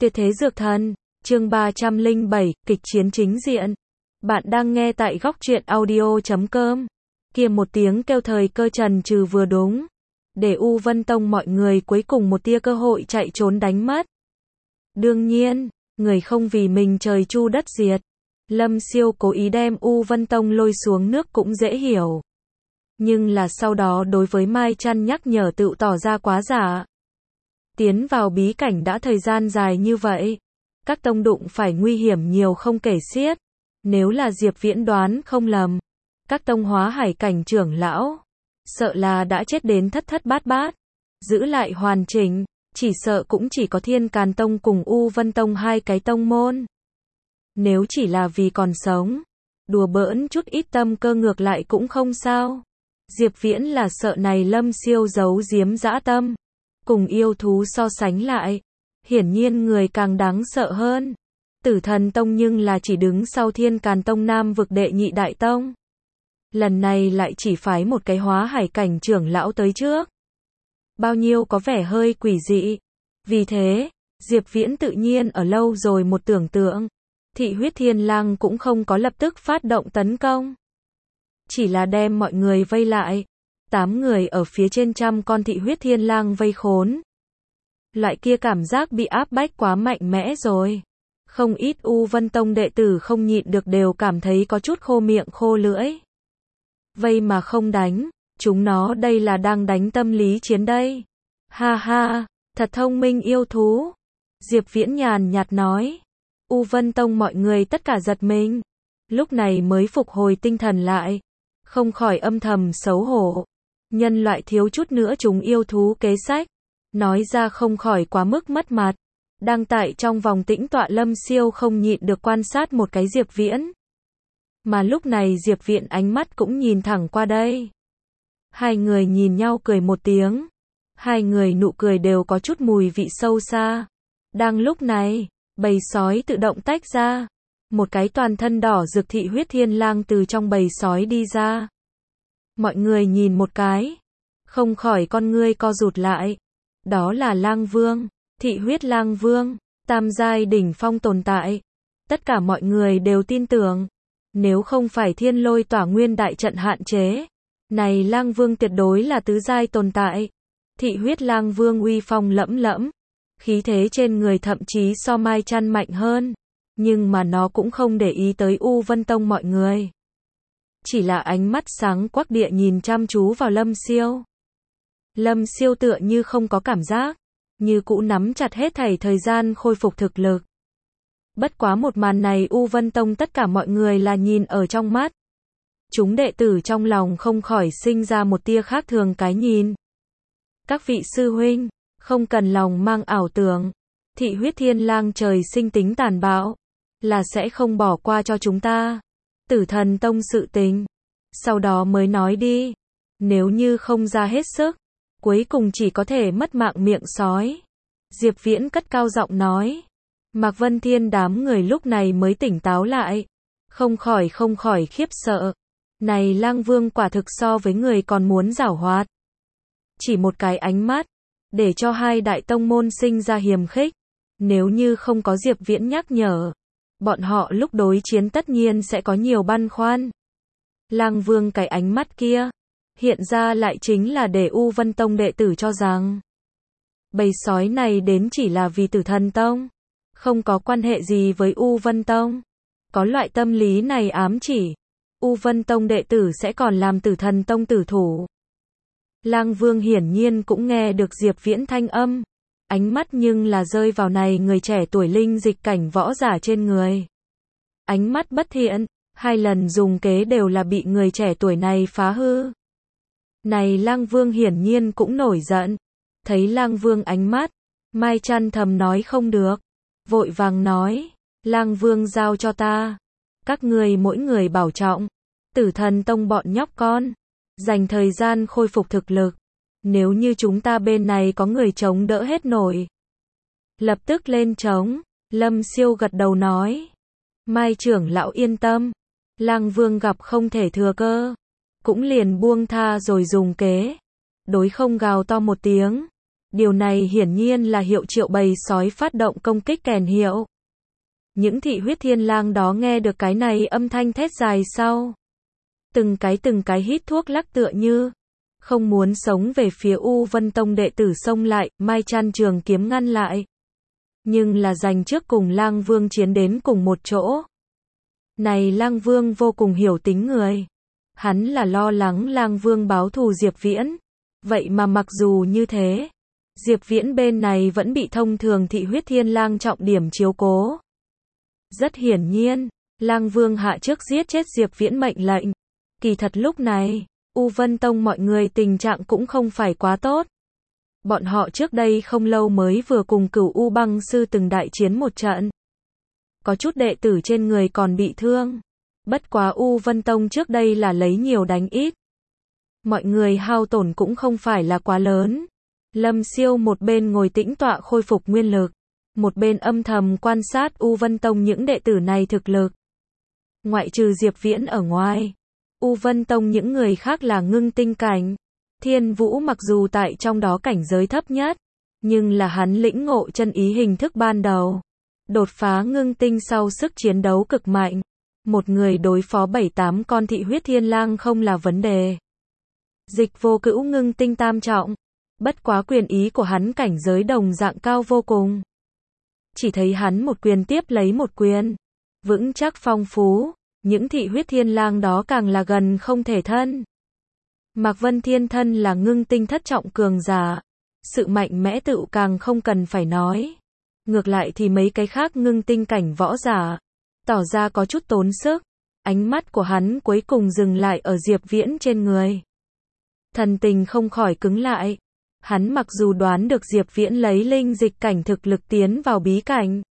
Tuyệt thế dược thần, chương 307, kịch chiến chính diện. Bạn đang nghe tại góc truyện audio.com. Kia một tiếng kêu thời cơ trần trừ vừa đúng. Để U Vân Tông mọi người cuối cùng một tia cơ hội chạy trốn đánh mất. Đương nhiên, người không vì mình trời chu đất diệt. Lâm Siêu cố ý đem U Vân Tông lôi xuống nước cũng dễ hiểu. Nhưng là sau đó đối với Mai Trăn nhắc nhở tự tỏ ra quá giả. Tiến vào bí cảnh đã thời gian dài như vậy. Các tông đụng phải nguy hiểm nhiều không kể xiết. Nếu là Diệp Viễn đoán không lầm. Các tông hóa hải cảnh trưởng lão. Sợ là đã chết đến thất thất bát bát. Giữ lại hoàn chỉnh. Chỉ sợ cũng chỉ có Thiên Càn Tông cùng U Vân Tông hai cái tông môn. Nếu chỉ là vì còn sống. Đùa bỡn chút ít tâm cơ ngược lại cũng không sao. Diệp Viễn là sợ này Lâm Siêu giấu giếm dã tâm. Cùng yêu thú so sánh lại. Hiển nhiên người càng đáng sợ hơn. Tử Thần Tông nhưng là chỉ đứng sau Thiên Càn Tông Nam vực đệ nhị đại tông. Lần này lại chỉ phái một cái hóa hải cảnh trưởng lão tới trước. Bao nhiêu có vẻ hơi quỷ dị. Vì thế, Diệp Viễn tự nhiên ở lâu rồi một tưởng tượng. Thị huyết thiên lang cũng không có lập tức phát động tấn công. Chỉ là đem mọi người vây lại. 8 người ở phía trên trăm con thị huyết thiên lang vây khốn. Loại kia cảm giác bị áp bách quá mạnh mẽ rồi. Không ít U Vân Tông đệ tử không nhịn được đều cảm thấy có chút khô miệng khô lưỡi. Vây mà không đánh, chúng nó đây là đang đánh tâm lý chiến đây. Ha ha, thật thông minh yêu thú. Diệp Viễn nhàn nhạt nói. U Vân Tông mọi người tất cả giật mình. Lúc này mới phục hồi tinh thần lại. Không khỏi âm thầm xấu hổ. Nhân loại thiếu chút nữa chúng yêu thú kế sách. Nói ra không khỏi quá mức mất mặt. Đang tại trong vòng tĩnh tọa Lâm Siêu không nhịn được quan sát một cái Diệp Viễn. Mà lúc này Diệp Viễn ánh mắt cũng nhìn thẳng qua đây. Hai người nhìn nhau cười một tiếng. Hai người nụ cười đều có chút mùi vị sâu xa. Đang lúc này, bầy sói tự động tách ra. Một cái toàn thân đỏ rực thị huyết thiên lang từ trong bầy sói đi ra. Mọi người nhìn một cái. Không khỏi con ngươi co rụt lại. Đó là Lang Vương, thị huyết Lang Vương, tam giai đỉnh phong tồn tại. Tất cả mọi người đều tin tưởng. Nếu không phải thiên lôi tỏa nguyên đại trận hạn chế. Này Lang Vương tuyệt đối là tứ giai tồn tại. Thị huyết Lang Vương uy phong lẫm lẫm. Khí thế trên người thậm chí so Mai Trăn mạnh hơn. Nhưng mà nó cũng không để ý tới U Vân Tông mọi người. Chỉ là ánh mắt sáng quắc địa nhìn chăm chú vào Lâm Siêu. Lâm Siêu tựa như không có cảm giác. Như cũ nắm chặt hết thảy thời gian khôi phục thực lực. Bất quá một màn này U Vân Tông tất cả mọi người là nhìn ở trong mắt. Chúng đệ tử trong lòng không khỏi sinh ra một tia khác thường cái nhìn. Các vị sư huynh, không cần lòng mang ảo tưởng. Thị huyết thiên lang trời sinh tính tàn bạo. Là sẽ không bỏ qua cho chúng ta. Tử Thần Tông sự tình. Sau đó mới nói đi. Nếu như không ra hết sức. Cuối cùng chỉ có thể mất mạng miệng sói. Diệp Viễn cất cao giọng nói. Mạc Vân Thiên đám người lúc này mới tỉnh táo lại. Không khỏi khiếp sợ. Này Lang Vương quả thực so với người còn muốn giảo hoạt. Chỉ một cái ánh mắt. Để cho hai đại tông môn sinh ra hiềm khích. Nếu như không có Diệp Viễn nhắc nhở. Bọn họ lúc đối chiến tất nhiên sẽ có nhiều băn khoăn. Lang Vương cái ánh mắt kia. Hiện ra lại chính là để U Vân Tông đệ tử cho rằng. Bầy sói này đến chỉ là vì Tử Thần Tông. Không có quan hệ gì với U Vân Tông. Có loại tâm lý này ám chỉ. U Vân Tông đệ tử sẽ còn làm Tử Thần Tông tử thủ. Lang Vương hiển nhiên cũng nghe được Diệp Viễn thanh âm. Ánh mắt nhưng là rơi vào này người trẻ tuổi linh dịch cảnh võ giả trên người. Ánh mắt bất thiện. 2 lần dùng kế đều là bị người trẻ tuổi này phá hư. Này Lang Vương hiển nhiên cũng nổi giận. Thấy Lang Vương ánh mắt. Mai Trăn thầm nói không được. Vội vàng nói. Lang Vương giao cho ta. Các người mỗi người bảo trọng. Tử Thần Tông bọn nhóc con. Dành thời gian khôi phục thực lực. Nếu như chúng ta bên này có người chống đỡ hết nổi. Lập tức lên chống. Lâm Siêu gật đầu nói. Mai trưởng lão yên tâm. Lang Vương gặp không thể thừa cơ. Cũng liền buông tha rồi dùng kế. Đối không gào to một tiếng. Điều này hiển nhiên là hiệu triệu bầy sói phát động công kích kèn hiệu. Những thị huyết thiên lang đó nghe được cái này âm thanh thét dài sau. Từng cái hít thuốc lắc tựa như không muốn sống về phía U Vân Tông đệ tử xông lại, Mai Chan trường kiếm ngăn lại. Nhưng là giành trước cùng Lang Vương chiến đến cùng một chỗ. Này Lang Vương vô cùng hiểu tính người. Hắn là lo lắng Lang Vương báo thù Diệp Viễn. Vậy mà mặc dù như thế, Diệp Viễn bên này vẫn bị thông thường thị huyết thiên lang trọng điểm chiếu cố. Rất hiển nhiên, Lang Vương hạ trước giết chết Diệp Viễn mệnh lệnh. Kỳ thật lúc này, U Vân Tông mọi người tình trạng cũng không phải quá tốt. Bọn họ trước đây không lâu mới vừa cùng Cửu U Băng Sư từng đại chiến một trận. Có chút đệ tử trên người còn bị thương. Bất quá U Vân Tông trước đây là lấy nhiều đánh ít. Mọi người hao tổn cũng không phải là quá lớn. Lâm Siêu một bên ngồi tĩnh tọa khôi phục nguyên lực, một bên âm thầm quan sát U Vân Tông những đệ tử này thực lực. Ngoại trừ Diệp Viễn ở ngoài, U Vân Tông những người khác là ngưng tinh cảnh. Thiên Vũ mặc dù tại trong đó cảnh giới thấp nhất, nhưng là hắn lĩnh ngộ chân ý hình thức ban đầu. Đột phá ngưng tinh sau sức chiến đấu cực mạnh. Một người đối phó 7-8 con thị huyết thiên lang không là vấn đề. Dịch Vô Cữu ngưng tinh tam trọng. Bất quá quyền ý của hắn cảnh giới đồng dạng cao vô cùng. Chỉ thấy hắn một quyền tiếp lấy một quyền. Vững chắc phong phú. Những thị huyết thiên lang đó càng là gần không thể thân. Mạc Vân Thiên thân là ngưng tinh thất trọng cường giả. Sự mạnh mẽ tựu càng không cần phải nói. Ngược lại thì mấy cái khác ngưng tinh cảnh võ giả tỏ ra có chút tốn sức. Ánh mắt của hắn cuối cùng dừng lại ở Diệp Viễn trên người. Thần tình không khỏi cứng lại. Hắn mặc dù đoán được Diệp Viễn lấy linh dịch cảnh thực lực tiến vào bí cảnh.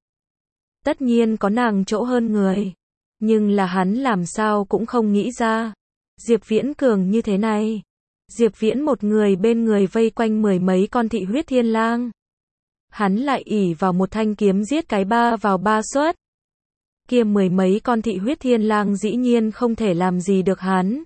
Tất nhiên có nàng chỗ hơn người. Nhưng là hắn làm sao cũng không nghĩ ra. Diệp Viễn cường như thế này. Diệp Viễn một người bên người vây quanh mười mấy con thị huyết thiên lang. Hắn lại ỷ vào một thanh kiếm giết cái 3 vào 3 suất. Kia mười mấy con thị huyết thiên lang dĩ nhiên không thể làm gì được hắn.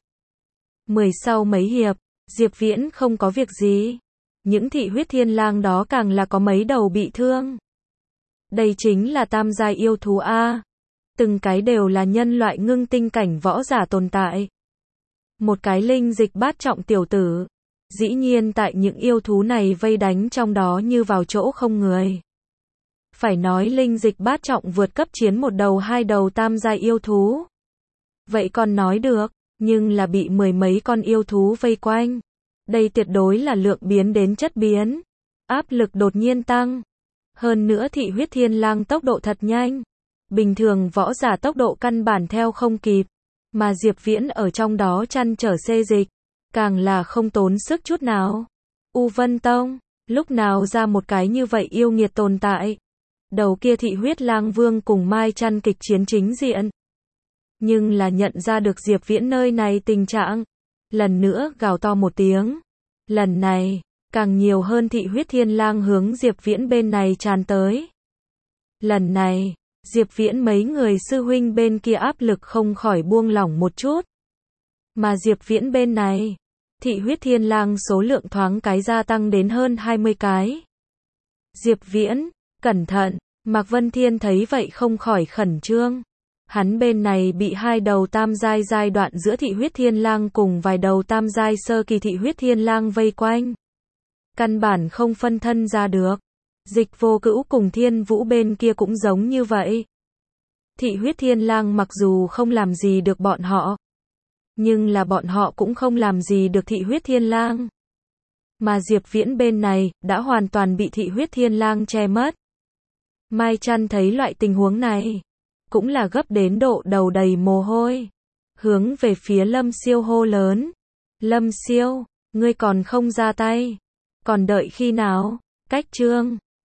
Sau mấy hiệp, Diệp Viễn không có việc gì. Những thị huyết thiên lang đó càng là có mấy đầu bị thương. Đây chính là tam giai yêu thú A. Từng cái đều là nhân loại ngưng tinh cảnh võ giả tồn tại. Một cái linh dịch bát trọng tiểu tử. Dĩ nhiên tại những yêu thú này vây đánh trong đó như vào chỗ không người. Phải nói linh dịch bát trọng vượt cấp chiến một đầu hai đầu tam giai yêu thú. Vậy còn nói được, nhưng là bị mười mấy con yêu thú vây quanh. Đây tuyệt đối là lượng biến đến chất biến. Áp lực đột nhiên tăng. Hơn nữa thị huyết thiên lang tốc độ thật nhanh. Bình thường võ giả tốc độ căn bản theo không kịp. Mà Diệp Viễn ở trong đó chăn trở xê dịch. Càng là không tốn sức chút nào. U Vân Tông, lúc nào ra một cái như vậy yêu nghiệt tồn tại. Đầu kia thị huyết lang vương cùng Mai Chăn kịch chiến chính diện. Nhưng là nhận ra được Diệp Viễn nơi này tình trạng. Lần nữa gào to một tiếng. Lần này, càng nhiều hơn thị huyết thiên lang hướng Diệp Viễn bên này tràn tới. Lần này, Diệp Viễn mấy người sư huynh bên kia áp lực không khỏi buông lỏng một chút. Mà Diệp Viễn bên này, thị huyết thiên lang số lượng thoáng cái gia tăng đến hơn 20 cái. Diệp Viễn, cẩn thận, Mạc Vân Thiên thấy vậy không khỏi khẩn trương. Hắn bên này bị hai đầu tam giai giai đoạn giữa thị huyết thiên lang cùng vài đầu tam giai sơ kỳ thị huyết thiên lang vây quanh. Căn bản không phân thân ra được. Dịch Vô Cữu cùng Thiên Vũ bên kia cũng giống như vậy. Thị huyết thiên lang mặc dù không làm gì được bọn họ. Nhưng là bọn họ cũng không làm gì được thị huyết thiên lang. Mà Diệp Viễn bên này, đã hoàn toàn bị thị huyết thiên lang che mất. Mai Chăn thấy loại tình huống này, cũng là gấp đến độ đầu đầy mồ hôi. Hướng về phía Lâm Siêu hô lớn. Lâm Siêu, ngươi còn không ra tay. Còn đợi khi nào? Cách chương